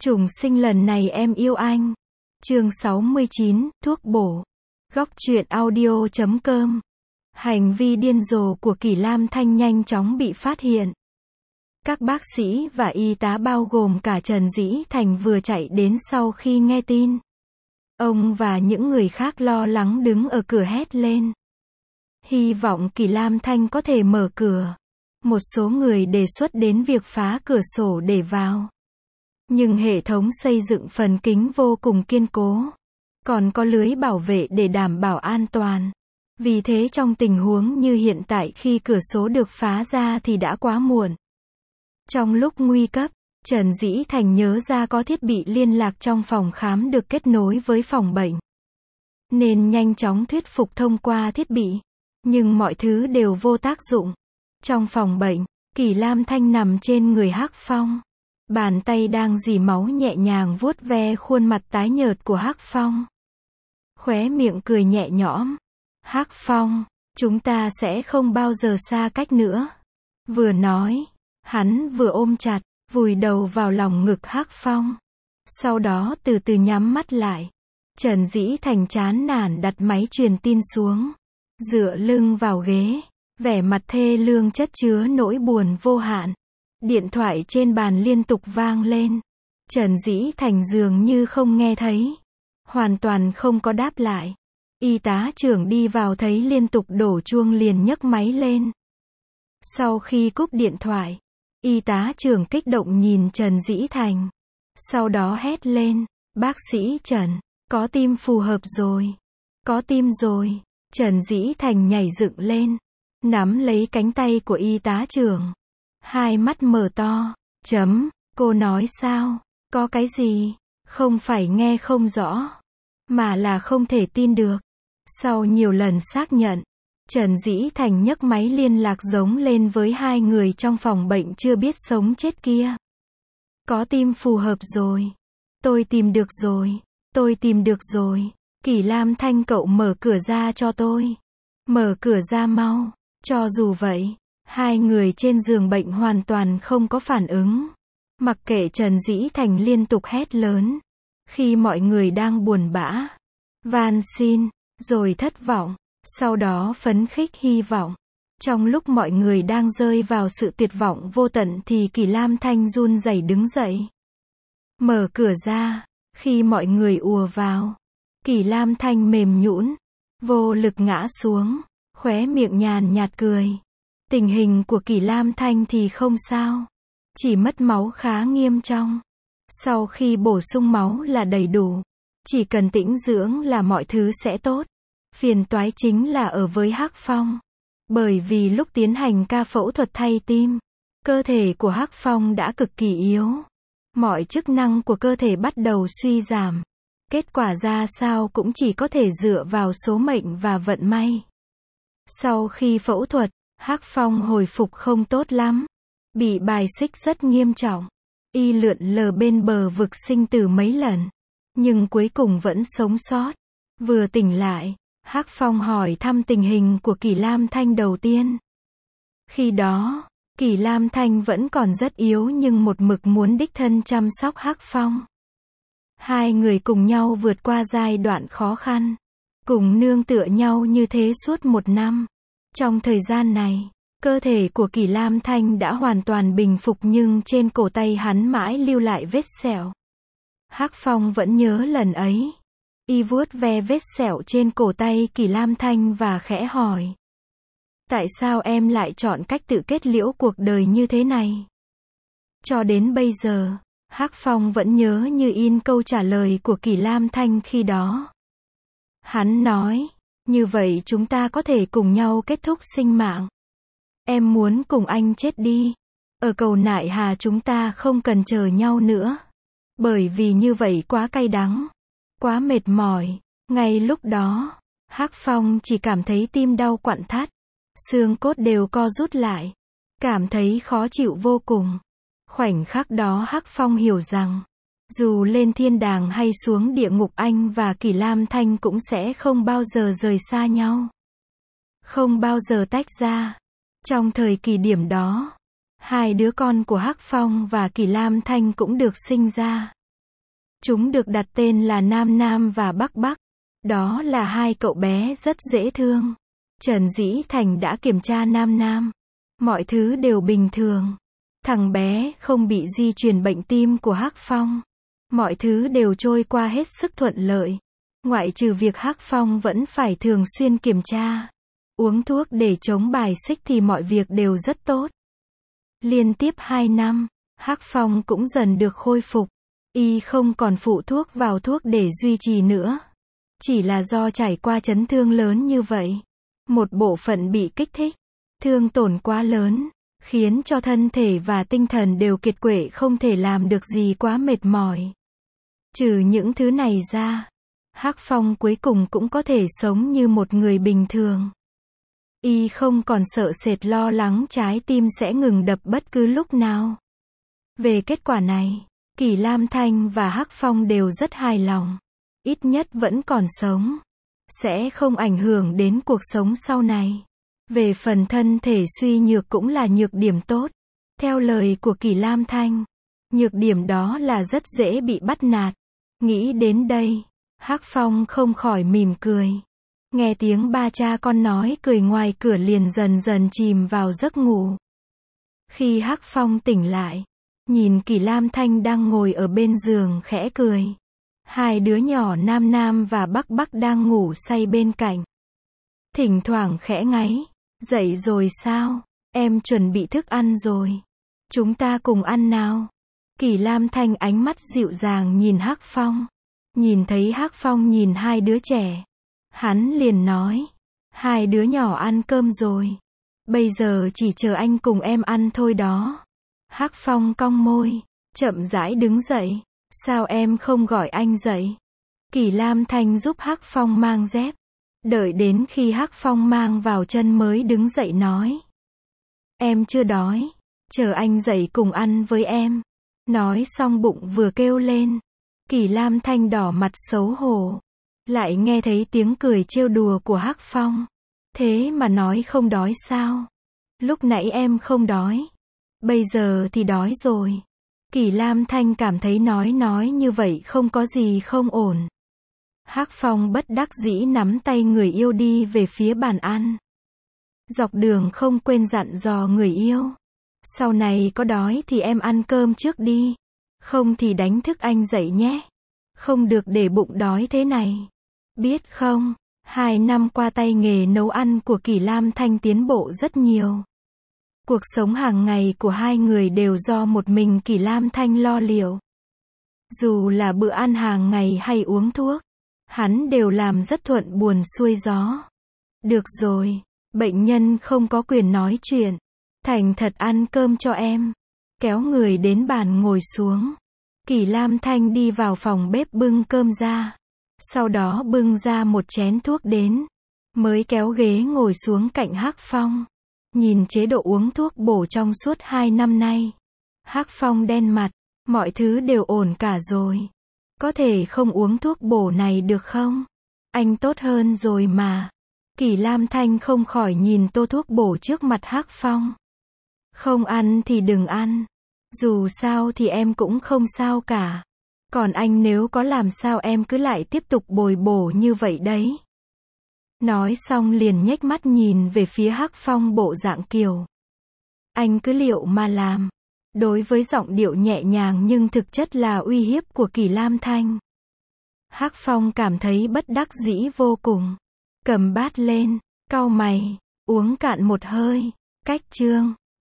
Trùng sinh lần này em yêu anh. Chương 69, thuốc bổ. Góc truyện audio.com. Hành vi điên rồ của Kỳ Lam Thanh nhanh chóng bị phát hiện. Các bác sĩ và y tá bao gồm cả Trần Dĩ Thành vừa chạy đến sau khi nghe tin. Ông và những người khác lo lắng đứng ở cửa hét lên. Hy vọng Kỳ Lam Thanh có thể mở cửa. Một số người đề xuất đến việc phá cửa sổ để vào. Nhưng hệ thống xây dựng phần kính vô cùng kiên cố. Còn có lưới bảo vệ để đảm bảo an toàn. Vì thế trong tình huống như hiện tại khi cửa sổ được phá ra thì đã quá muộn. Trong lúc nguy cấp, Trần Dĩ Thành nhớ ra có thiết bị liên lạc trong phòng khám được kết nối với phòng bệnh. Nên nhanh chóng thuyết phục thông qua thiết bị. Nhưng mọi thứ đều vô tác dụng. Trong phòng bệnh, Kỳ Lam Thanh nằm trên người Hắc Phong. Bàn tay đang rỉ máu nhẹ nhàng vuốt ve khuôn mặt tái nhợt của Hắc Phong. Khóe miệng cười nhẹ nhõm. Hắc Phong, chúng ta sẽ không bao giờ xa cách nữa. Vừa nói, hắn vừa ôm chặt, vùi đầu vào lòng ngực Hắc Phong. Sau đó từ từ nhắm mắt lại. Trần Dĩ Thành chán nản đặt máy truyền tin xuống. Dựa lưng vào ghế, vẻ mặt thê lương chất chứa nỗi buồn vô hạn. Điện thoại trên bàn liên tục vang lên. Trần Dĩ Thành dường như không nghe thấy. Hoàn toàn không có đáp lại. Y tá trưởng đi vào thấy liên tục đổ chuông liền nhấc máy lên. Sau khi cúp điện thoại, y tá trưởng kích động nhìn Trần Dĩ Thành. Sau đó hét lên, bác sĩ Trần, có tim phù hợp rồi. Có tim rồi. Trần Dĩ Thành nhảy dựng lên, nắm lấy cánh tay của y tá trưởng. Hai mắt mở to, cô nói sao, có cái gì, không phải nghe không rõ, mà là không thể tin được. Sau nhiều lần xác nhận, Trần Dĩ Thành nhấc máy liên lạc giống lên với hai người trong phòng bệnh chưa biết sống chết kia. Có tim phù hợp rồi. Tôi tìm được rồi. Tôi tìm được rồi. Kỳ Lam Thanh cậu mở cửa ra cho tôi. Mở cửa ra mau. Cho dù vậy, hai người trên giường bệnh hoàn toàn không có phản ứng. Mặc kệ Trần Dĩ Thành liên tục hét lớn. Khi mọi người đang buồn bã, van xin, rồi thất vọng, sau đó phấn khích hy vọng. Trong lúc mọi người đang rơi vào sự tuyệt vọng vô tận thì Kỳ Lam Thanh run rẩy đứng dậy. Mở cửa ra, khi mọi người ùa vào, Kỳ Lam Thanh mềm nhũn, vô lực ngã xuống, khóe miệng nhàn nhạt cười. Tình hình của Kỳ Lam Thanh thì không sao, chỉ mất máu khá nghiêm trọng. Sau khi bổ sung máu là đầy đủ, chỉ cần tĩnh dưỡng là mọi thứ sẽ tốt. Phiền toái chính là ở với Hắc Phong. Bởi vì lúc tiến hành ca phẫu thuật thay tim, cơ thể của Hắc Phong đã cực kỳ yếu. Mọi chức năng của cơ thể bắt đầu suy giảm. Kết quả ra sao cũng chỉ có thể dựa vào số mệnh và vận may. Sau khi phẫu thuật, Hắc Phong hồi phục không tốt lắm. Bị bài xích rất nghiêm trọng. Y lượn lờ bên bờ vực sinh tử mấy lần. Nhưng cuối cùng vẫn sống sót. Vừa tỉnh lại, Hắc Phong hỏi thăm tình hình của Kỳ Lam Thanh đầu tiên. Khi đó, Kỳ Lam Thanh vẫn còn rất yếu nhưng một mực muốn đích thân chăm sóc Hắc Phong. Hai người cùng nhau vượt qua giai đoạn khó khăn. Cùng nương tựa nhau như thế suốt 1 năm. Trong thời gian này, cơ thể của Kỳ Lam Thanh đã hoàn toàn bình phục nhưng trên cổ tay hắn mãi lưu lại vết sẹo. Hắc Phong vẫn nhớ lần ấy. Y vuốt ve vết sẹo trên cổ tay Kỳ Lam Thanh và khẽ hỏi. Tại sao em lại chọn cách tự kết liễu cuộc đời như thế này? Cho đến bây giờ, Hắc Phong vẫn nhớ như in câu trả lời của Kỳ Lam Thanh khi đó. Hắn nói, như vậy chúng ta có thể cùng nhau kết thúc sinh mạng. Em muốn cùng anh chết đi. Ở cầu Nại Hà chúng ta không cần chờ nhau nữa. Bởi vì như vậy quá cay đắng. Quá mệt mỏi. Ngay lúc đó, Hắc Phong chỉ cảm thấy tim đau quặn thắt. Xương cốt đều co rút lại. Cảm thấy khó chịu vô cùng. Khoảnh khắc đó Hắc Phong hiểu rằng, dù lên thiên đàng hay xuống địa ngục anh và Kỳ Lam Thanh cũng sẽ không bao giờ rời xa nhau. Không bao giờ tách ra. Trong thời kỳ điểm đó, hai đứa con của Hắc Phong và Kỳ Lam Thanh cũng được sinh ra. Chúng được đặt tên là Nam Nam và Bắc Bắc. Đó là hai cậu bé rất dễ thương. Trần Dĩ Thành đã kiểm tra Nam Nam. Mọi thứ đều bình thường. Thằng bé không bị di truyền bệnh tim của Hắc Phong. Mọi thứ đều trôi qua hết sức thuận lợi. Ngoại trừ việc Hắc Phong vẫn phải thường xuyên kiểm tra, uống thuốc để chống bài xích thì mọi việc đều rất tốt. Liên tiếp 2 năm, Hắc Phong cũng dần được khôi phục. Y không còn phụ thuốc vào thuốc để duy trì nữa. Chỉ là do trải qua chấn thương lớn như vậy. Một bộ phận bị kích thích, thương tổn quá lớn, khiến cho thân thể và tinh thần đều kiệt quệ không thể làm được gì quá mệt mỏi. Trừ những thứ này ra, Hắc Phong cuối cùng cũng có thể sống như một người bình thường. Y không còn sợ sệt lo lắng trái tim sẽ ngừng đập bất cứ lúc nào. Về kết quả này, Kỳ Lam Thanh và Hắc Phong đều rất hài lòng. Ít nhất vẫn còn sống. Sẽ không ảnh hưởng đến cuộc sống sau này. Về phần thân thể suy nhược cũng là nhược điểm tốt. Theo lời của Kỳ Lam Thanh, nhược điểm đó là rất dễ bị bắt nạt. Nghĩ đến đây, Hắc Phong không khỏi mỉm cười. Nghe tiếng ba cha con nói cười ngoài cửa liền dần dần chìm vào giấc ngủ. Khi Hắc Phong tỉnh lại, nhìn Kỳ Lam Thanh đang ngồi ở bên giường khẽ cười. Hai đứa nhỏ Nam Nam và Bắc Bắc đang ngủ say bên cạnh. Thỉnh thoảng khẽ ngáy. Dậy rồi sao? Em chuẩn bị thức ăn rồi. Chúng ta cùng ăn nào. Kỳ Lam Thanh ánh mắt dịu dàng nhìn Hắc Phong. Nhìn thấy Hắc Phong nhìn hai đứa trẻ, hắn liền nói. Hai đứa nhỏ ăn cơm rồi. Bây giờ chỉ chờ anh cùng em ăn thôi đó. Hắc Phong cong môi, chậm rãi đứng dậy. Sao em không gọi anh dậy? Kỳ Lam Thanh giúp Hắc Phong mang dép. Đợi đến khi Hắc Phong mang vào chân mới đứng dậy nói. Em chưa đói. Chờ anh dậy cùng ăn với em. Nói xong bụng vừa kêu lên. Kỳ Lam Thanh đỏ mặt xấu hổ. Lại nghe thấy tiếng cười trêu đùa của Hắc Phong. Thế mà nói không đói sao? Lúc nãy em không đói. Bây giờ thì đói rồi. Kỳ Lam Thanh cảm thấy nói như vậy không có gì không ổn. Hắc Phong bất đắc dĩ nắm tay người yêu đi về phía bàn ăn. Dọc đường không quên dặn dò người yêu. Sau này có đói thì em ăn cơm trước đi. Không thì đánh thức anh dậy nhé. Không được để bụng đói thế này. Biết không, 2 năm qua tay nghề nấu ăn của Kỳ Lam Thanh tiến bộ rất nhiều. Cuộc sống hàng ngày của hai người đều do một mình Kỳ Lam Thanh lo liệu. Dù là bữa ăn hàng ngày hay uống thuốc, hắn đều làm rất thuận buồm xuôi gió. Được rồi, bệnh nhân không có quyền nói chuyện. Thành thật ăn cơm cho em. Kéo người đến bàn ngồi xuống. Kỳ Lam Thanh đi vào phòng bếp bưng cơm ra. Sau đó bưng ra một chén thuốc đến. Mới kéo ghế ngồi xuống cạnh Hắc Phong. Nhìn chế độ uống thuốc bổ trong suốt 2 năm nay. Hắc Phong đen mặt. Mọi thứ đều ổn cả rồi. Có thể không uống thuốc bổ này được không? Anh tốt hơn rồi mà. Kỳ Lam Thanh không khỏi nhìn tô thuốc bổ trước mặt Hắc Phong. Không ăn thì đừng ăn. Dù sao thì em cũng không sao cả. Còn anh nếu có làm sao em cứ lại tiếp tục bồi bổ như vậy đấy. Nói xong liền nhếch mắt nhìn về phía Hắc Phong bộ dạng kiểu. Anh cứ liệu mà làm. Đối với giọng điệu nhẹ nhàng nhưng thực chất là uy hiếp của Kỳ Lam Thanh. Hắc Phong cảm thấy bất đắc dĩ vô cùng. Cầm bát lên, cau mày, uống cạn một hơi. Cách chương